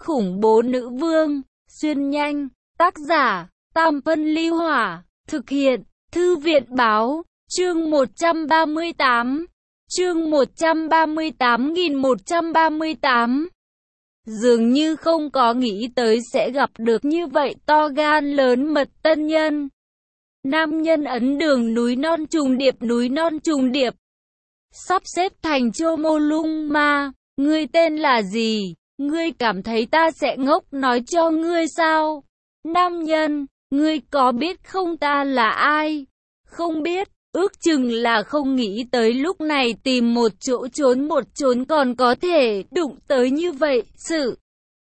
khủng bố nữ vương, xuyên nhanh, tác giả, Tam Phân Ly Hỏa, thực hiện, Thư viện báo, chương 138, chương 138.138. Dường như không có nghĩ tới sẽ gặp được như vậy to gan lớn mật tân nhân. Nam nhân ấn đường núi non trùng điệp. Sắp xếp thành Chô Mô Lung Ma, ngươi tên là gì? Ngươi cảm thấy ta sẽ ngốc nói cho ngươi sao? Nam nhân, ngươi có biết không ta là ai? Không biết, ước chừng là không nghĩ tới lúc này tìm một trốn còn có thể đụng tới như vậy, sự.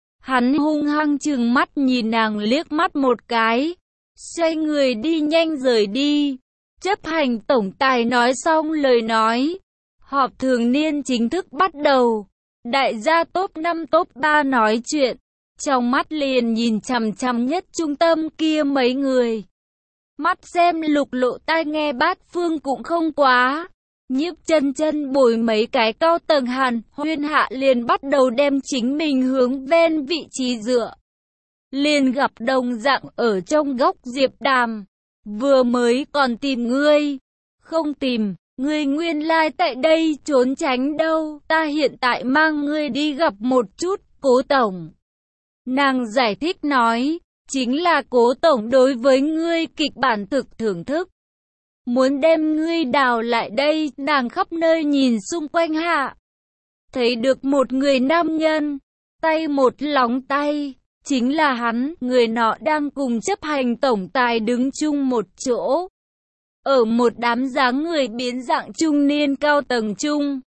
Hắn hung hăng trừng mắt nhìn nàng liếc mắt một cái, xoay người đi nhanh rời đi. Chấp hành tổng tài nói xong lời nói, họp thường niên chính thức bắt đầu. Đại gia top 5 top 3 nói chuyện, trong mắt liền nhìn chằm chằm nhất trung tâm kia mấy người. Mắt xem lục lộ tai nghe bát phương cũng không quá. Nhiếp chân bồi mấy cái cao tầng Hàn Huyên hạ liền bắt đầu đem chính mình hướng ven vị trí dựa. Liền gặp đồng dạng ở trong góc Diệp Đàm. Vừa mới còn tìm ngươi. Không tìm, ngươi nguyên lai tại đây trốn tránh đâu. Ta hiện tại mang ngươi đi gặp một chút, Cố tổng. Nàng giải thích nói, chính là Cố tổng đối với ngươi kịch bản thực thưởng thức. Muốn đem ngươi đào lại đây, nàng khắp nơi nhìn xung quanh hạ. Thấy được một người nam nhân, tay một lóng tay, chính là hắn, người nọ đang cùng chấp hành tổng tài đứng chung một chỗ. Ở một đám dáng người biến dạng trung niên cao tầng chung.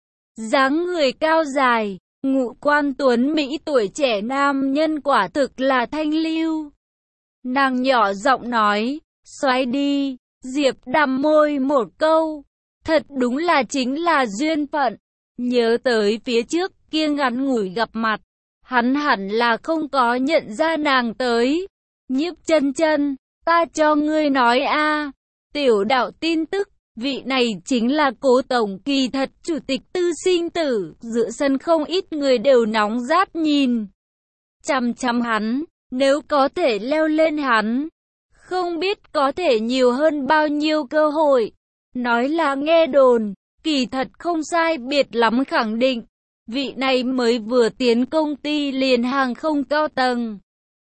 Dáng người cao dài, ngũ quan tuấn Mỹ tuổi trẻ nam nhân quả thực là thanh lưu. Nàng nhỏ giọng nói, xoay đi. Diệp Đàm môi một câu, thật đúng là chính là duyên phận. Nhớ tới phía trước kia ngắn ngủi gặp mặt, hắn hẳn là không có nhận ra nàng tới. Nhiếp chân, ta cho ngươi nói a, tiểu đạo tin tức, vị này chính là Cố tổng, kỳ thật chủ tịch Tư Sinh Tử. Giữa sân không ít người đều nóng rát nhìn chằm hắn, nếu có thể leo lên hắn, không biết có thể nhiều hơn bao nhiêu cơ hội. Nói là nghe đồn, kỳ thật không sai biệt lắm khẳng định. Vị này mới vừa tiến công ty liền hàng không cao tầng.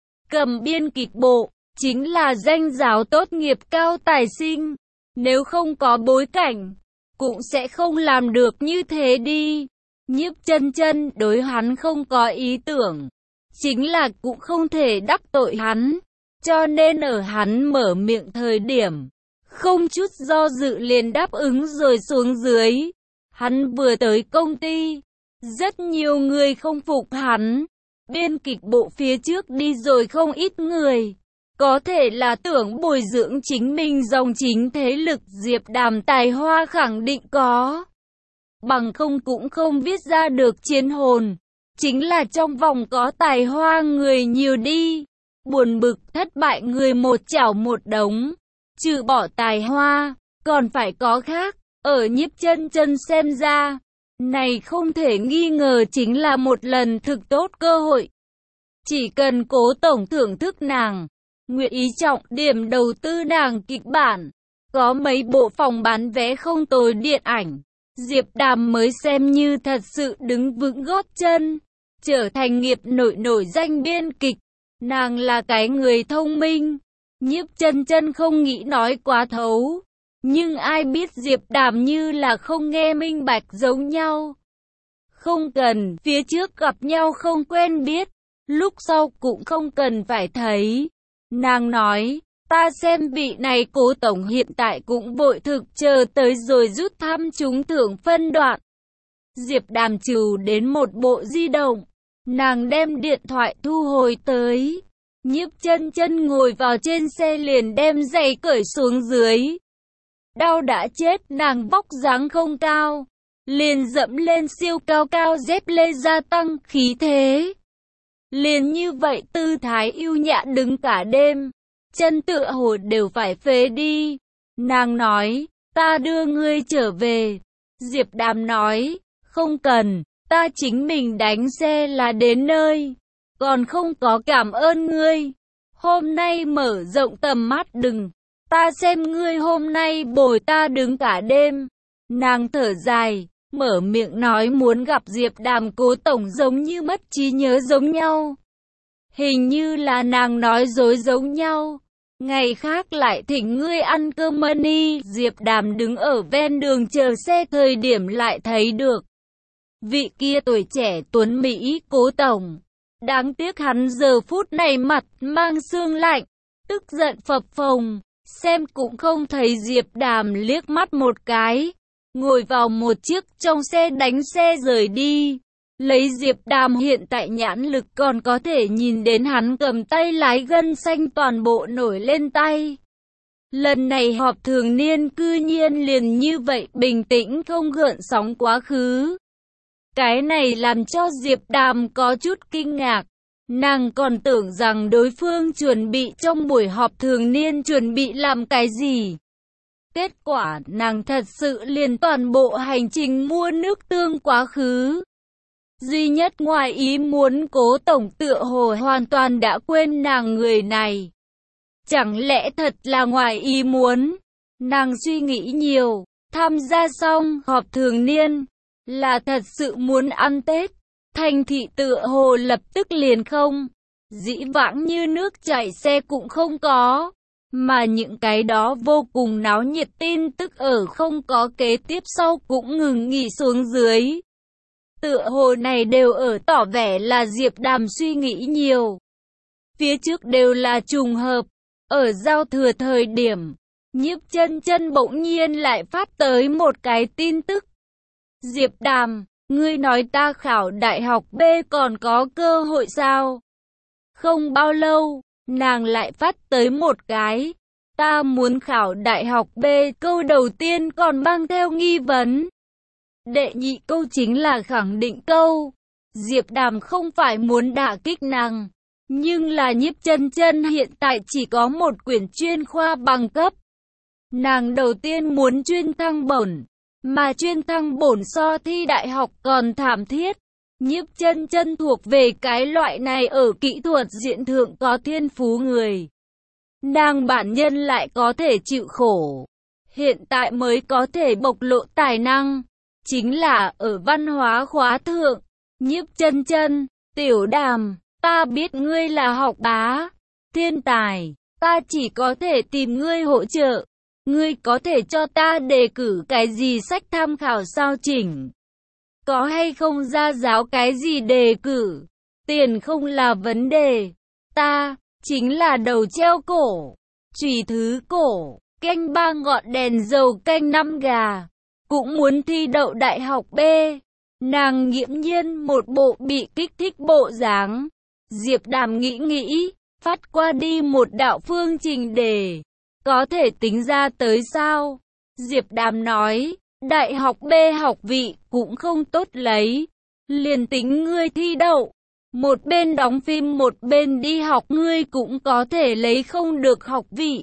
Cầm biên kịch bộ, chính là danh giáo tốt nghiệp cao tài sinh. Nếu không có bối cảnh, cũng sẽ không làm được như thế đi. Nhiếp chân đối hắn không có ý tưởng, chính là cũng không thể đắc tội hắn. Cho nên ở hắn mở miệng thời điểm, không chút do dự liền đáp ứng rồi xuống dưới. Hắn vừa tới công ty, rất nhiều người không phục hắn. Biên kịch bộ phía trước đi rồi không ít người. Có thể là tưởng bồi dưỡng chính mình dòng chính thế lực. Diệp Đàm tài hoa khẳng định có. Bằng không cũng không viết ra được chiến hồn. Chính là trong vòng có tài hoa người nhiều đi. Buồn bực thất bại người một chảo một đống. Trừ bỏ tài hoa, còn phải có khác. Ở nhiếp chân xem ra, này không thể nghi ngờ chính là một lần thực tốt cơ hội. Chỉ cần Cố tổng thưởng thức nàng, nguyện ý trọng điểm đầu tư nàng kịch bản, có mấy bộ phòng bán vé không tồi điện ảnh, Diệp Đàm mới xem như thật sự đứng vững gót chân, trở thành nghiệp nổi danh biên kịch. Nàng là cái người thông minh, nhiếp chân không nghĩ nói quá thấu. Nhưng ai biết Diệp Đàm như là không nghe minh bạch giống nhau. Không cần, phía trước gặp nhau không quen biết, lúc sau cũng không cần phải thấy. Nàng nói, ta xem vị này Cố tổng hiện tại cũng vội thực chờ tới rồi rút thăm trúng thưởng phân đoạn. Diệp Đàm trừ đến một bộ di động, nàng đem điện thoại thu hồi tới. Nhiếp chân ngồi vào trên xe liền đem giày cởi xuống dưới. Đau đã chết, nàng vóc dáng không cao, liền dẫm lên siêu cao dép lê gia tăng khí thế. Liền như vậy tư thái yêu nhã đứng cả đêm, chân tựa hồ đều phải phế đi. Nàng nói, ta đưa ngươi trở về. Diệp Đàm nói, không cần, ta chính mình đánh xe là đến nơi. còn không có cảm ơn ngươi. Hôm nay mở rộng tầm mắt đừng, ta xem ngươi hôm nay bồi ta đứng cả đêm. Nàng thở dài, mở miệng nói muốn gặp Diệp Đàm. Cố tổng giống như mất trí nhớ giống nhau. Hình như là nàng nói dối giống nhau. Ngày khác lại thỉnh ngươi ăn cơm money. Diệp Đàm đứng ở ven đường chờ xe thời điểm lại thấy được vị kia tuổi trẻ tuấn Mỹ Cố tổng. Đáng tiếc hắn giờ phút này mặt mang sương lạnh, tức giận phập phồng, xem cũng không thấy Diệp Đàm liếc mắt một cái, ngồi vào một chiếc trong xe đánh xe rời đi. Lấy Diệp Đàm hiện tại nhãn lực còn có thể nhìn đến hắn cầm tay lái gân xanh toàn bộ nổi lên tay. Lần này họp thường niên cư nhiên liền như vậy bình tĩnh không gợn sóng quá khứ. Cái này làm cho Diệp Đàm có chút kinh ngạc. Nàng còn tưởng rằng đối phương chuẩn bị trong buổi họp thường niên chuẩn bị làm cái gì. Kết quả nàng thật sự liền toàn bộ hành trình mua nước tương quá khứ. Duy nhất ngoài ý muốn Cố tổng tựa hồ hoàn toàn đã quên nàng người này. Chẳng lẽ thật là ngoài ý muốn? Nàng suy nghĩ nhiều, tham gia xong họp thường niên, là thật sự muốn ăn Tết. Thành thị tựa hồ lập tức liền không. Dĩ vãng như nước chảy xe cũng không có. Mà những cái đó vô cùng náo nhiệt tin tức ở không có kế tiếp sau cũng ngừng nghỉ xuống dưới. Tựa hồ này đều ở tỏ vẻ là Diệp Đàm suy nghĩ nhiều. Phía trước đều là trùng hợp. Ở giao thừa thời điểm, Nhiếp Chân Chân bỗng nhiên lại phát tới một cái tin tức. Diệp Đàm, ngươi nói ta khảo đại học B còn có cơ hội sao? Không bao lâu, nàng lại phát tới một cái. Ta muốn khảo đại học B, câu đầu tiên còn mang theo nghi vấn. Đệ nhị câu chính là khẳng định câu. Diệp Đàm không phải muốn đả kích nàng, nhưng là Nhiếp Chân Chân hiện tại chỉ có một quyển chuyên khoa bằng cấp. Nàng đầu tiên muốn chuyên thăng bổng, mà chuyên thăng bổng so thi đại học còn thảm thiết. Nhiếp Chân Chân thuộc về cái loại này ở kỹ thuật diện thượng có thiên phú người. Nàng bản nhân lại có thể chịu khổ. Hiện tại mới có thể bộc lộ tài năng. Chính là ở văn hóa khóa thượng. Nhiếp Chân Chân, Tiểu Đàm, ta biết ngươi là học bá, thiên tài. Ta chỉ có thể tìm ngươi hỗ trợ. Ngươi có thể cho ta đề cử cái gì sách tham khảo sao chỉnh? Có hay không ra giáo cái gì đề cử? Tiền không là vấn đề. Ta, chính là đầu treo cổ, chùy thứ cổ, canh ba ngọn đèn dầu canh năm gà. Cũng muốn thi đậu đại học B. Nàng nghiễm nhiên một bộ bị kích thích bộ dáng. Diệp Đàm nghĩ, phát qua đi một đạo phương trình đề. Có thể tính ra tới sao? Diệp Đàm nói, đại học B học vị cũng không tốt lấy. Liền tính ngươi thi đậu, một bên đóng phim một bên đi học ngươi cũng có thể lấy không được học vị.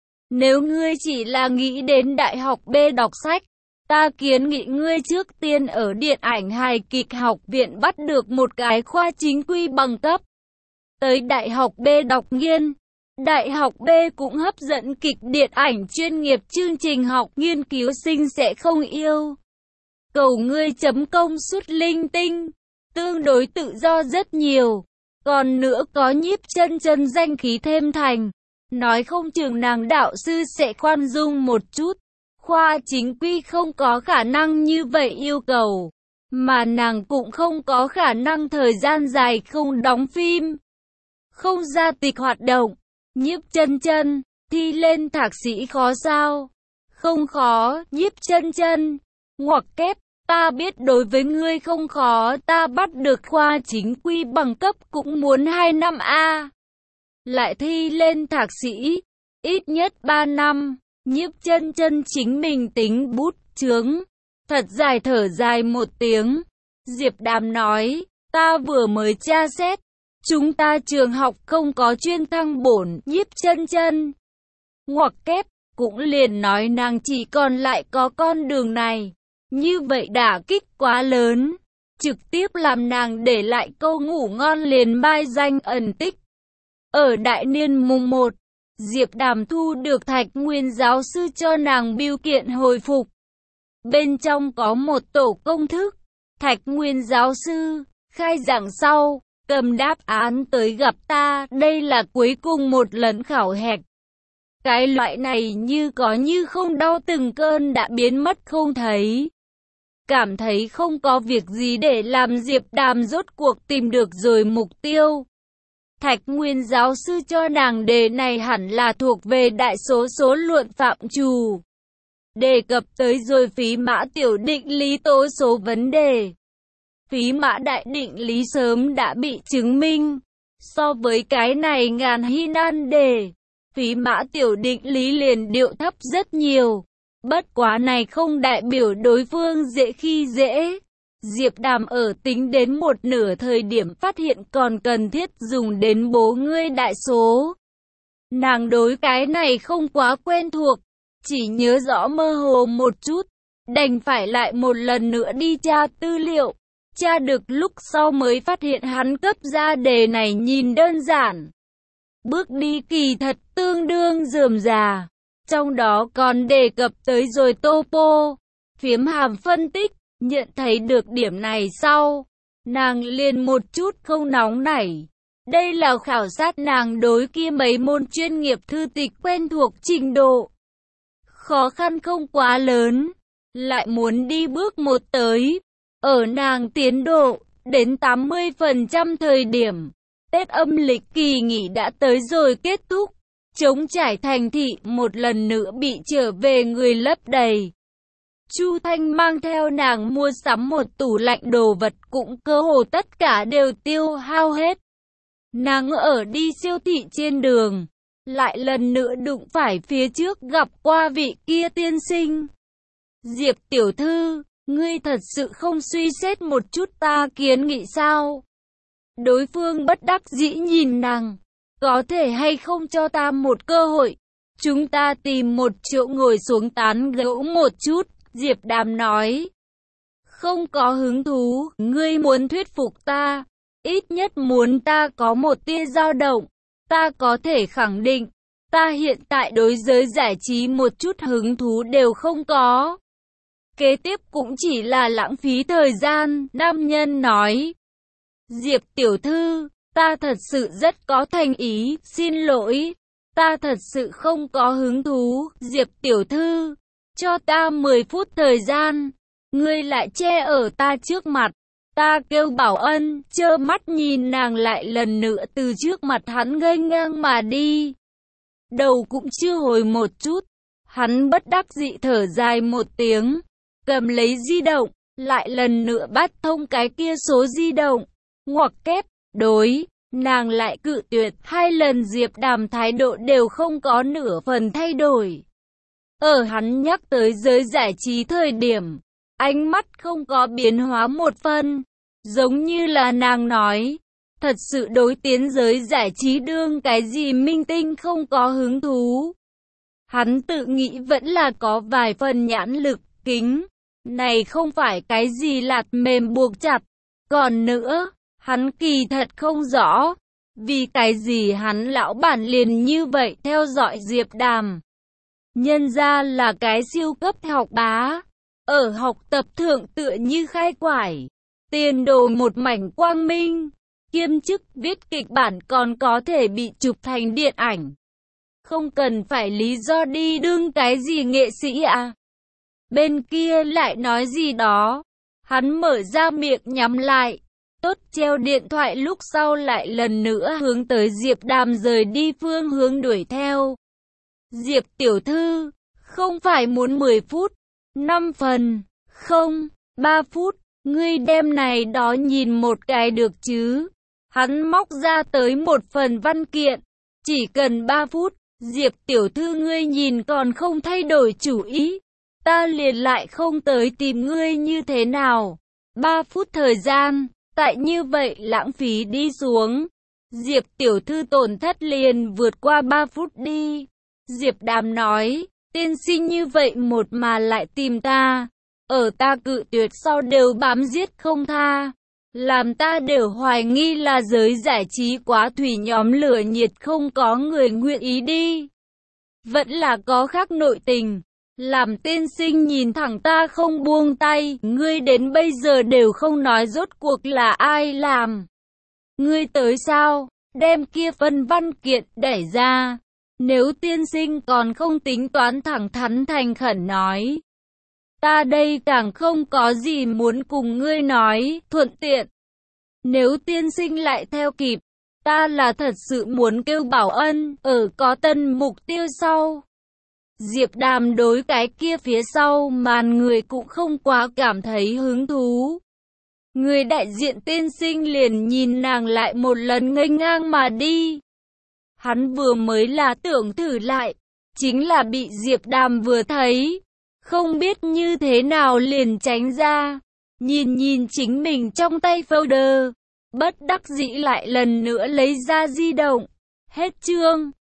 Nếu ngươi chỉ là nghĩ đến đại học B đọc sách, ta kiến nghị ngươi trước tiên ở điện ảnh hài kịch học viện bắt được một cái khoa chính quy bằng cấp. Tới đại học B đọc nghiên. Đại học B cũng hấp dẫn kịch điện ảnh chuyên nghiệp, chương trình học nghiên cứu sinh sẽ không yêu cầu ngươi chấm công suất linh tinh, tương đối tự do rất nhiều. Còn nữa có Nhiếp Chân Chân danh khí thêm thành, nói không chừng nàng đạo sư sẽ khoan dung một chút. Khoa chính quy không có khả năng như vậy yêu cầu, mà nàng cũng không có khả năng thời gian dài không đóng phim, không ra tịch hoạt động. Nhiếp Chân Chân, thi lên thạc sĩ khó sao? Không khó, Nhiếp Chân Chân. Ngoặc kép, ta biết đối với ngươi không khó, ta bắt được khoa chính quy bằng cấp cũng muốn 2 năm a. Lại thi lên thạc sĩ, ít nhất 3 năm. Nhiếp Chân Chân chính mình tính bút chướng, thật dài thở dài một tiếng. Diệp Đàm nói, ta vừa mới tra xét. Chúng ta trường học không có chuyên thăng bổng. Nhiếp Chân Chân ngoặc kép, cũng liền nói nàng chỉ còn lại có con đường này. Như vậy đả kích quá lớn. trực tiếp làm nàng để lại câu ngủ ngon liền mai danh ẩn tích. Ở đại niên mùng 1, Diệp Đàm thu được Thạch Nguyên giáo sư cho nàng bưu kiện hồi phục. Bên trong có một tổ công thức. Thạch Nguyên giáo sư, khai giảng sau, cầm đáp án tới gặp ta, đây là cuối cùng một lần khảo hạch. Cái loại này như có như không đau từng cơn đã biến mất không thấy. Cảm thấy không có việc gì để làm, Diệp Đàm rốt cuộc tìm được rồi mục tiêu. Thạch Nguyên giáo sư cho nàng đề này hẳn là thuộc về đại số số luận phạm trù. Đề cập tới rồi phí mã tiểu định lý tố số vấn đề. Phí mã đại định lý sớm đã bị chứng minh. So với cái này ngàn hy nan đề, phí mã tiểu định lý liền điệu thấp rất nhiều. Bất quá này không đại biểu đối phương dễ khi dễ. Diệp Đàm ở tính đến một nửa thời điểm phát hiện còn cần thiết dùng đến bố ngươi đại số. Nàng đối cái này không quá quen thuộc, chỉ nhớ rõ mơ hồ một chút, đành phải lại một lần nữa đi tra tư liệu. Tra được lúc sau mới phát hiện hắn cấp ra đề này nhìn đơn giản. Bước đi kỳ thật tương đương rườm rà, trong đó còn đề cập tới rồi topo, phiếm hàm phân tích. Nhận thấy được điểm này sau, nàng liền một chút không nóng nảy. Đây là khảo sát nàng đối kia mấy môn chuyên nghiệp thư tịch quen thuộc trình độ. Khó khăn không quá lớn, lại muốn đi bước một tới. Ở nàng tiến độ, đến 80% thời điểm, Tết âm lịch kỳ nghỉ đã tới rồi kết thúc. Trống trải thành thị một lần nữa bị trở về người lấp đầy. Chu Thanh mang theo nàng mua sắm một tủ lạnh đồ vật cũng cơ hồ tất cả đều tiêu hao hết. Nàng ở đi siêu thị trên đường, lại lần nữa đụng phải phía trước gặp qua vị kia tiên sinh. Diệp tiểu thư, ngươi thật sự không suy xét một chút ta kiến nghị sao? Đối phương bất đắc dĩ nhìn nàng, có thể hay không cho ta một cơ hội? Chúng ta tìm một chỗ ngồi xuống tán gẫu một chút. Diệp Đàm nói, không có hứng thú, ngươi muốn thuyết phục ta, ít nhất muốn ta có một tia dao động, ta có thể khẳng định, ta hiện tại đối giới giải trí một chút hứng thú đều không có. Kế tiếp cũng chỉ là lãng phí thời gian, nam nhân nói. Diệp tiểu thư, ta thật sự rất có thành ý, xin lỗi, ta thật sự không có hứng thú, Diệp tiểu thư. Cho ta 10 phút thời gian, ngươi lại che ở ta trước mặt. Ta kêu Bảo Ân, trơ mắt nhìn nàng lại lần nữa từ trước mặt hắn nghênh ngang mà đi. Đầu cũng chưa hồi một chút, hắn bất đắc dĩ thở dài một tiếng, cầm lấy di động, lại lần nữa bắt thông cái kia số di động. Ngoặc kép, đối, nàng lại cự tuyệt, 2 lần Diệp Đàm thái độ đều không có nửa phần thay đổi. Ở hắn nhắc tới giới giải trí thời điểm, ánh mắt không có biến hóa một phần, giống như là nàng nói, thật sự đối tiến giới giải trí đương cái gì minh tinh không có hứng thú. Hắn tự nghĩ vẫn là có vài phần nhãn lực, kính, này không phải cái gì lạt mềm buộc chặt. Còn nữa, hắn kỳ thật không rõ, vì cái gì hắn lão bản liền như vậy theo dõi Diệp Đàm. Nhân ra là cái siêu cấp học bá, ở học tập thượng tựa như khai quải, tiền đồ một mảnh quang minh, kiêm chức viết kịch bản còn có thể bị chụp thành điện ảnh. Không cần phải lý do đi đương cái gì nghệ sĩ à. Bên kia lại nói gì đó, hắn mở ra miệng nhắm lại, tốt treo điện thoại lúc sau lại lần nữa hướng tới Diệp Đàm rời đi phương hướng đuổi theo. Diệp tiểu thư, không phải muốn 10 phút, 5 phần, không, 3 phút, ngươi đem này đó nhìn một cái được chứ. Hắn móc ra tới một phần văn kiện, chỉ cần 3 phút, Diệp tiểu thư ngươi nhìn còn không thay đổi chủ ý, ta liền lại không tới tìm ngươi như thế nào. 3 phút thời gian, tại như vậy lãng phí đi xuống, Diệp tiểu thư tổn thất liền vượt qua 3 phút đi. Diệp Đàm nói, tiên sinh như vậy một mà lại tìm ta, ở ta cự tuyệt sau đều bám giết không tha. Làm ta đều hoài nghi là giới giải trí quá thủy, nhóm lửa nhiệt không có người nguyện ý đi. Vẫn là có khác nội tình. Làm tiên sinh nhìn thẳng ta không buông tay, ngươi đến bây giờ đều không nói rốt cuộc là ai làm. Ngươi tới sao? Đem kia phân văn kiện đẩy ra. Nếu tiên sinh còn không tính toán, thẳng thắn thành khẩn nói. Ta đây càng không có gì muốn cùng ngươi nói, thuận tiện. Nếu tiên sinh lại theo kịp, ta là thật sự muốn kêu bảo ân, ở có tân mục tiêu sau. Diệp Đàm đối cái kia phía sau màn người cũng không quá cảm thấy hứng thú. Người đại diện tiên sinh liền nhìn nàng lại một lần nghênh ngang mà đi. Hắn vừa mới là tưởng thử lại, chính là bị Diệp Đàm vừa thấy, không biết như thế nào liền tránh ra. Nhìn chính mình trong tay folder, bất đắc dĩ lại lần nữa lấy ra di động. Hết chương.